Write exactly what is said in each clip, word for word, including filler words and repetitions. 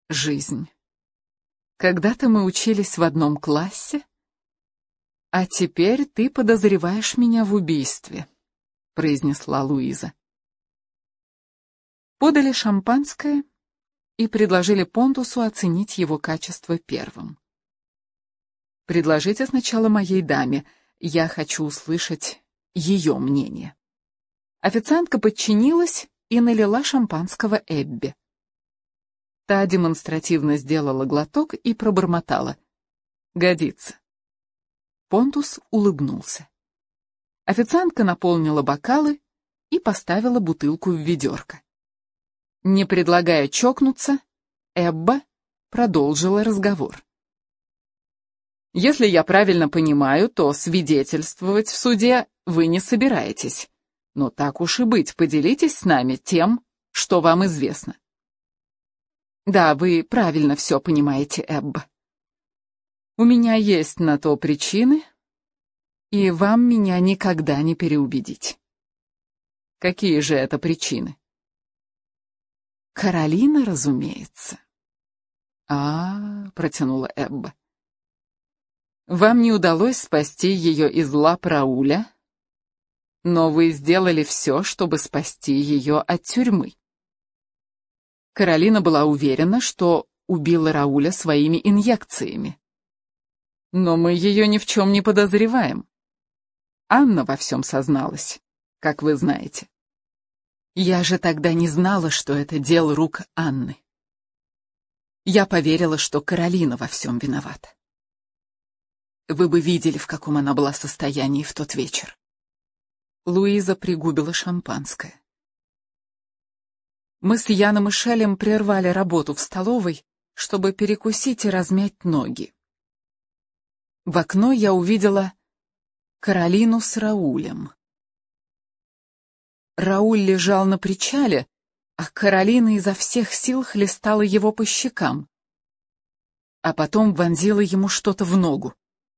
жизнь. Когда-то мы учились в одном классе, а теперь ты подозреваешь меня в убийстве», — произнесла Луиза. Подали шампанское и предложили Понтусу оценить его качество первым. «Предложите сначала моей даме, я хочу услышать ее мнение». Официантка подчинилась и налила шампанского Эбби. Та демонстративно сделала глоток и пробормотала: «Годится». Понтус улыбнулся. Официантка наполнила бокалы и поставила бутылку в ведерко. Не предлагая чокнуться, Эбба продолжила разговор. «Если я правильно понимаю, то свидетельствовать в суде вы не собираетесь. Но так уж и быть, поделитесь с нами тем, что вам известно». «Да, вы правильно все понимаете, Эбба. У меня есть на то причины, и вам меня никогда не переубедить». «Какие же это причины?» «Каролина, разумеется». «А-а-а», протянула Эбба. «Вам не удалось спасти ее из лап Рауля, но вы сделали все, чтобы спасти ее от тюрьмы. Каролина была уверена, что убила Рауля своими инъекциями. Но мы ее ни в чем не подозреваем. Анна во всем созналась, как вы знаете». «Я же тогда не знала, что это дело рук Анны. Я поверила, что Каролина во всем виновата. Вы бы видели, в каком она была состоянии в тот вечер». Луиза пригубила шампанское. Мы с Яном и Шелем прервали работу в столовой, чтобы перекусить и размять ноги. В окно я увидела Каролину с Раулем. Рауль лежал на причале, а Каролина изо всех сил хлестала его по щекам, а потом вонзила ему что-то в ногу.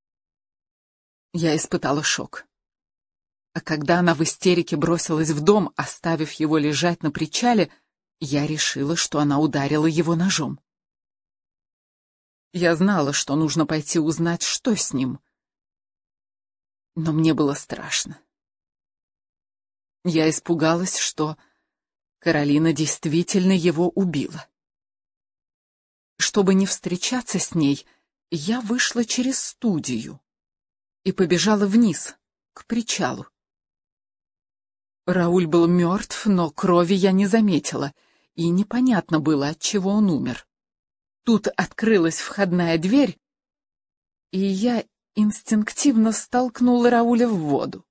Я испытала шок. А когда она в истерике бросилась в дом, оставив его лежать на причале, я решила, что она ударила его ножом. Я знала, что нужно пойти узнать, что с ним. Но мне было страшно. Я испугалась, что Каролина действительно его убила. Чтобы не встречаться с ней, я вышла через студию и побежала вниз, к причалу. Рауль был мертв, но крови я не заметила, и непонятно было, от чего он умер. Тут открылась входная дверь, и я инстинктивно столкнула Рауля в воду.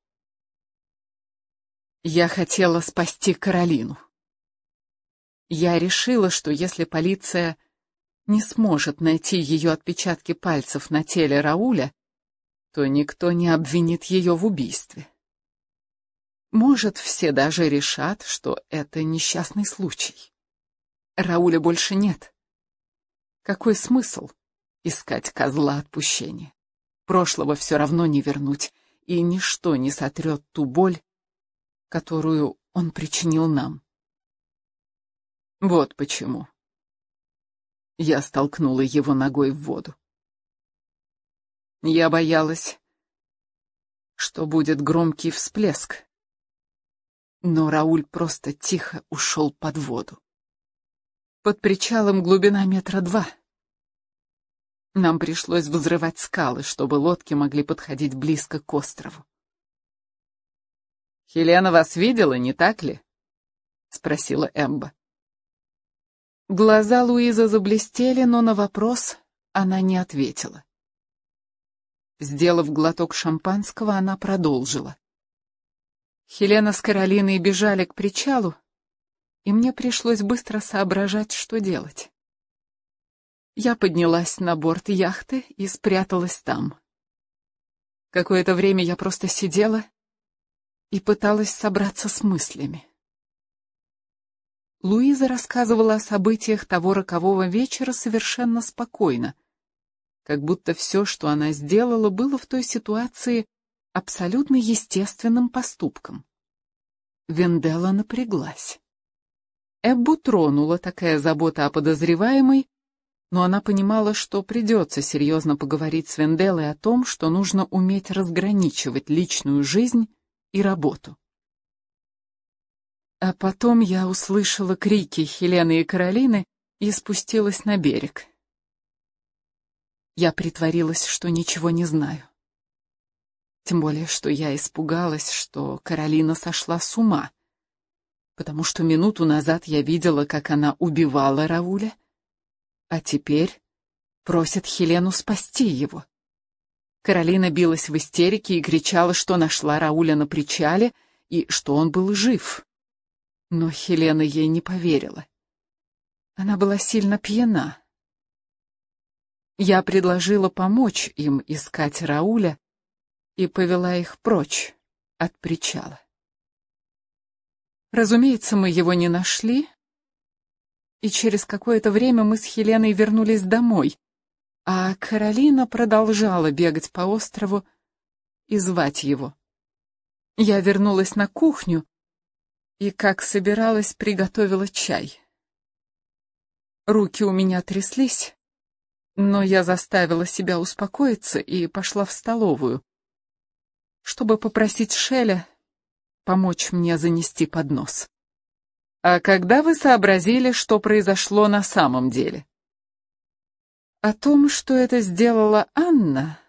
Я хотела спасти Каролину. Я решила, что если полиция не сможет найти ее отпечатки пальцев на теле Рауля, то никто не обвинит ее в убийстве. Может, все даже решат, что это несчастный случай. Рауля больше нет. Какой смысл искать козла отпущения? Прошлого все равно не вернуть, и ничто не сотрет ту боль, которую он причинил нам. Вот почему. Я столкнула его ногой в воду. Я боялась, что будет громкий всплеск. Но Рауль просто тихо ушел под воду. Под причалом глубина метра два. Нам пришлось взрывать скалы, чтобы лодки могли подходить близко к острову. «Хелена вас видела, не так ли?» — спросила Эмба. Глаза Луизы заблестели, но на вопрос она не ответила. Сделав глоток шампанского, она продолжила. Хелена с Каролиной бежали к причалу, и мне пришлось быстро соображать, что делать. Я поднялась на борт яхты и спряталась там. Какое-то время я просто сидела и пыталась собраться с мыслями. Луиза рассказывала о событиях того рокового вечера совершенно спокойно, как будто все, что она сделала, было в той ситуации абсолютно естественным поступком. Венделла напряглась. Эббу тронула такая забота о подозреваемой, но она понимала, что придется серьезно поговорить с Венделой о том, что нужно уметь разграничивать личную жизнь и работу. А потом я услышала крики Хелены и Каролины и спустилась на берег. Я притворилась, что ничего не знаю. Тем более, что я испугалась, что Каролина сошла с ума, потому что минуту назад я видела, как она убивала Рауля, а теперь просит Хелену спасти его. Каролина билась в истерике и кричала, что нашла Рауля на причале и что он был жив. Но Хелена ей не поверила. Она была сильно пьяна. Я предложила помочь им искать Рауля и повела их прочь от причала. Разумеется, мы его не нашли, и через какое-то время мы с Хеленой вернулись домой, а Каролина продолжала бегать по острову и звать его. Я вернулась на кухню и, как собиралась, приготовила чай. Руки у меня тряслись, но я заставила себя успокоиться и пошла в столовую, чтобы попросить Шеля помочь мне занести поднос. А когда вы сообразили, что произошло на самом деле? О том, что это сделала Анна,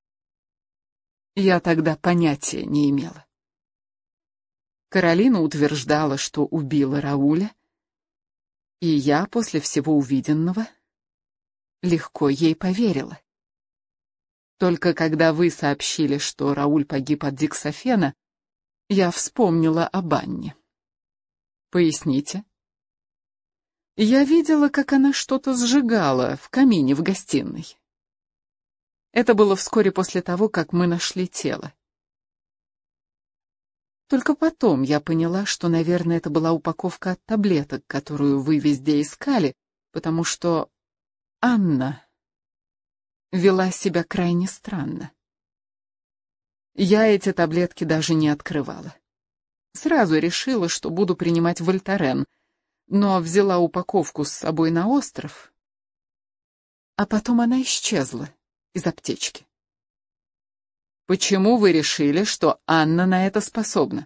я тогда понятия не имела. Каролина утверждала, что убила Рауля, и я после всего увиденного легко ей поверила. Только когда вы сообщили, что Рауль погиб от диксофена, я вспомнила об Анне. Поясните. Я видела, как она что-то сжигала в камине в гостиной. Это было вскоре после того, как мы нашли тело. Только потом я поняла, что, наверное, это была упаковка от таблеток, которую вы везде искали, потому что Анна вела себя крайне странно. Я эти таблетки даже не открывала. Сразу решила, что буду принимать Вольтарен, но взяла упаковку с собой на остров, а потом она исчезла из аптечки. Почему вы решили, что Анна на это способна?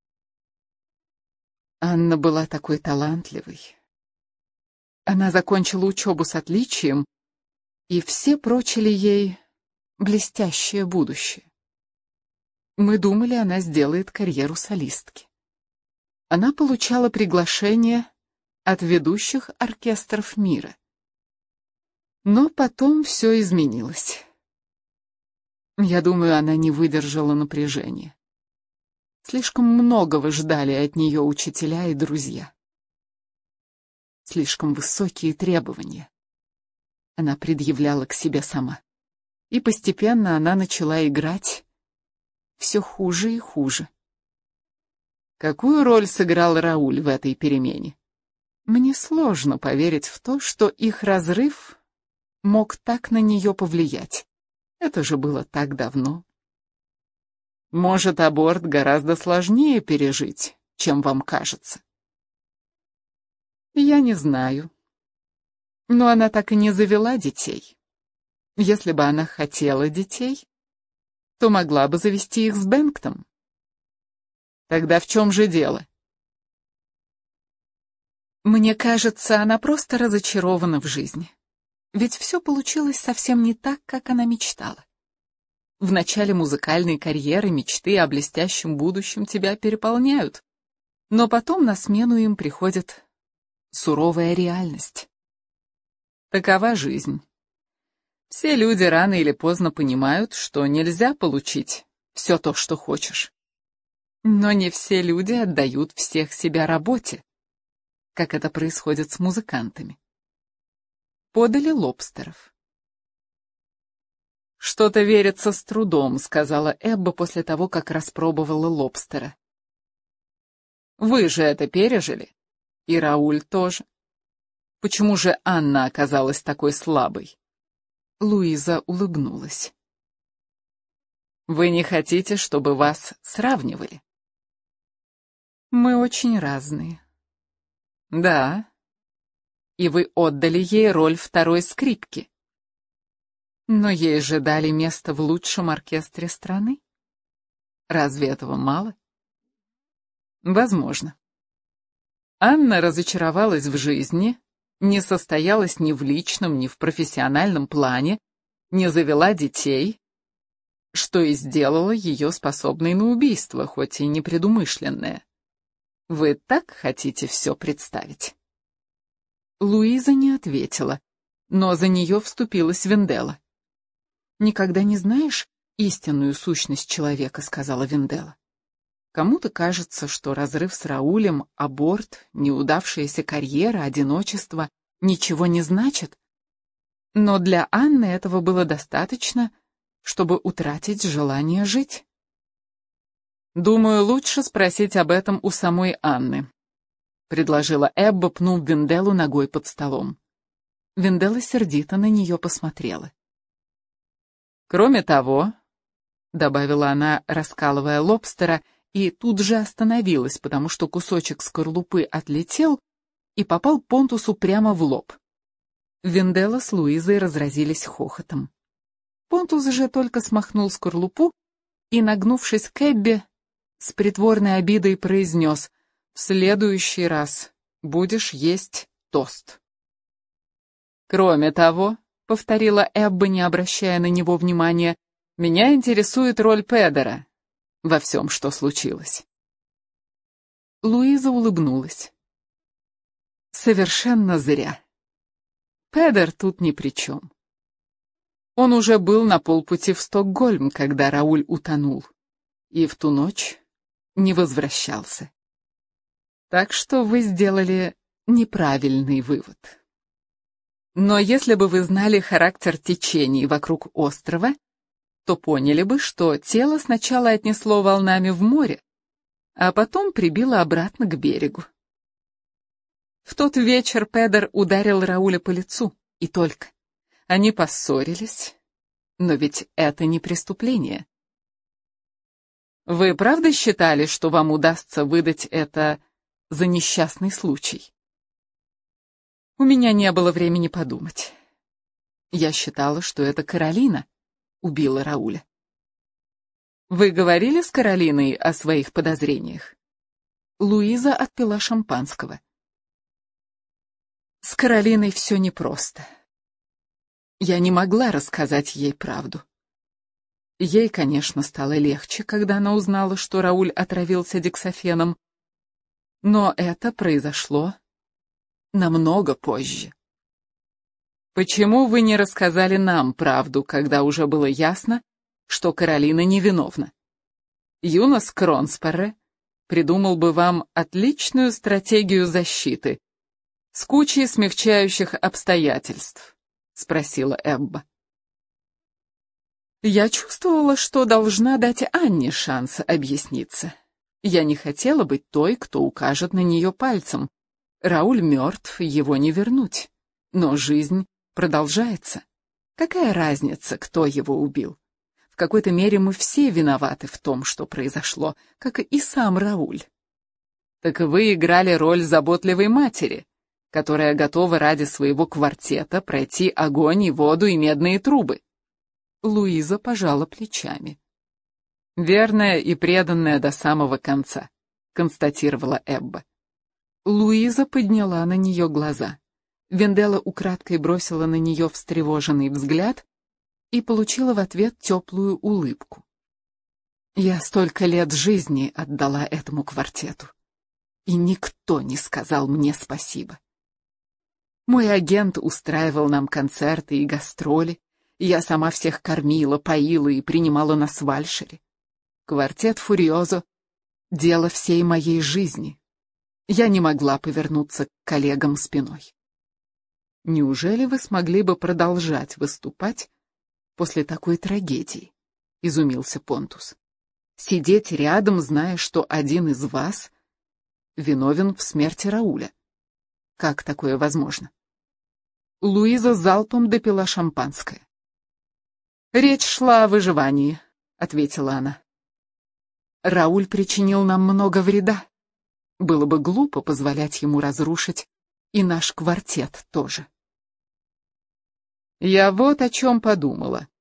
Анна была такой талантливой. Она закончила учебу с отличием, и все прочили ей блестящее будущее. Мы думали, она сделает карьеру солистки. Она получала приглашения от ведущих оркестров мира. Но потом все изменилось. Я думаю, она не выдержала напряжения. Слишком многого ждали от нее учителя и друзья. Слишком высокие требования она предъявляла к себе сама. И постепенно она начала играть все хуже и хуже. Какую роль сыграл Рауль в этой перемене? Мне сложно поверить в то, что их разрыв мог так на нее повлиять. Это же было так давно. Может, аборт гораздо сложнее пережить, чем вам кажется? Я не знаю. Но она так и не завела детей. Если бы она хотела детей, то могла бы завести их с Бенктом. Тогда в чем же дело? Мне кажется, она просто разочарована в жизни. Ведь все получилось совсем не так, как она мечтала. В начале музыкальной карьеры мечты о блестящем будущем тебя переполняют, но потом на смену им приходит суровая реальность. Такова жизнь. Все люди рано или поздно понимают, что нельзя получить все то, что хочешь. Но не все люди отдают всех себя работе, как это происходит с музыкантами. Подали лобстеров. «Что-то верится с трудом», — сказала Эбба после того, как распробовала лобстера. «Вы же это пережили. И Рауль тоже. Почему же Анна оказалась такой слабой?» Луиза улыбнулась. «Вы не хотите, чтобы вас сравнивали?» «Мы очень разные». «Да. и вы отдали ей роль второй скрипки. Но ей же дали место в лучшем оркестре страны. Разве этого мало? Возможно. Анна разочаровалась в жизни, не состоялась ни в личном, ни в профессиональном плане, не завела детей, что и сделало ее способной на убийство, хоть и непредумышленное. Вы так хотите все представить? Луиза не ответила, но за нее вступилась Венделла. «Никогда не знаешь истинную сущность человека», — сказала Венделла. «Кому-то кажется, что разрыв с Раулем, аборт, неудавшаяся карьера, одиночество ничего не значат. Но для Анны этого было достаточно, чтобы утратить желание жить». «Думаю, лучше спросить об этом у самой Анны», — предложила Эбба, пнув Венделлу ногой под столом. Венделла сердито на нее посмотрела. «Кроме того», — добавила она, раскалывая лобстера, и тут же остановилась, потому что кусочек скорлупы отлетел и попал Понтусу прямо в лоб. Венделла с Луизой разразились хохотом. Понтус же только смахнул скорлупу и, нагнувшись к Эббе, с притворной обидой произнес: «В следующий раз будешь есть тост». «Кроме того», — повторила Эбба, не обращая на него внимания, — «меня интересует роль Педера во всем, что случилось». Луиза улыбнулась. «Совершенно зря. Педер тут ни при чем. Он уже был на полпути в Стокгольм, когда Рауль утонул, и в ту ночь не возвращался. Так что вы сделали неправильный вывод. Но если бы вы знали характер течений вокруг острова, то поняли бы, что тело сначала отнесло волнами в море, а потом прибило обратно к берегу. В тот вечер Педер ударил Рауля по лицу, и только. Они поссорились, но ведь это не преступление. Вы правда считали, что вам удастся выдать это за несчастный случай? У меня не было времени подумать. Я считала, что это Каролина убила Рауля. Вы говорили с Каролиной о своих подозрениях? Луиза отпила шампанского. С Каролиной все непросто. Я не могла рассказать ей правду. Ей, конечно, стало легче, когда она узнала, что Рауль отравился дексафеном, но это произошло намного позже. Почему вы не рассказали нам правду, когда уже было ясно, что Каролина невиновна? Юнос Кронспарре придумал бы вам отличную стратегию защиты с кучей смягчающих обстоятельств, спросила Эбба. Я чувствовала, что должна дать Анне шанс объясниться. Я не хотела быть той, кто укажет на нее пальцем. Рауль мертв, его не вернуть. Но жизнь продолжается. Какая разница, кто его убил? В какой-то мере мы все виноваты в том, что произошло, как и сам Рауль. Так вы играли роль заботливой матери, которая готова ради своего квартета пройти огонь и воду и медные трубы. Луиза пожала плечами. «Верная и преданная до самого конца», — констатировала Эбба. Луиза подняла на нее глаза. Венделла украдкой бросила на нее встревоженный взгляд и получила в ответ теплую улыбку. «Я столько лет жизни отдала этому квартету, и никто не сказал мне спасибо. Мой агент устраивал нам концерты и гастроли, я сама всех кормила, поила и принимала на свальшере. Квартет Фуриозо — дело всей моей жизни. Я не могла повернуться к коллегам спиной. Неужели вы смогли бы продолжать выступать после такой трагедии? Изумился Понтус. Сидеть рядом, зная, что один из вас виновен в смерти Рауля. Как такое возможно? Луиза залпом допила шампанское. «Речь шла о выживании», — ответила она. «Рауль причинил нам много вреда. Было бы глупо позволять ему разрушить И наш квартет тоже. Я вот о чем подумала.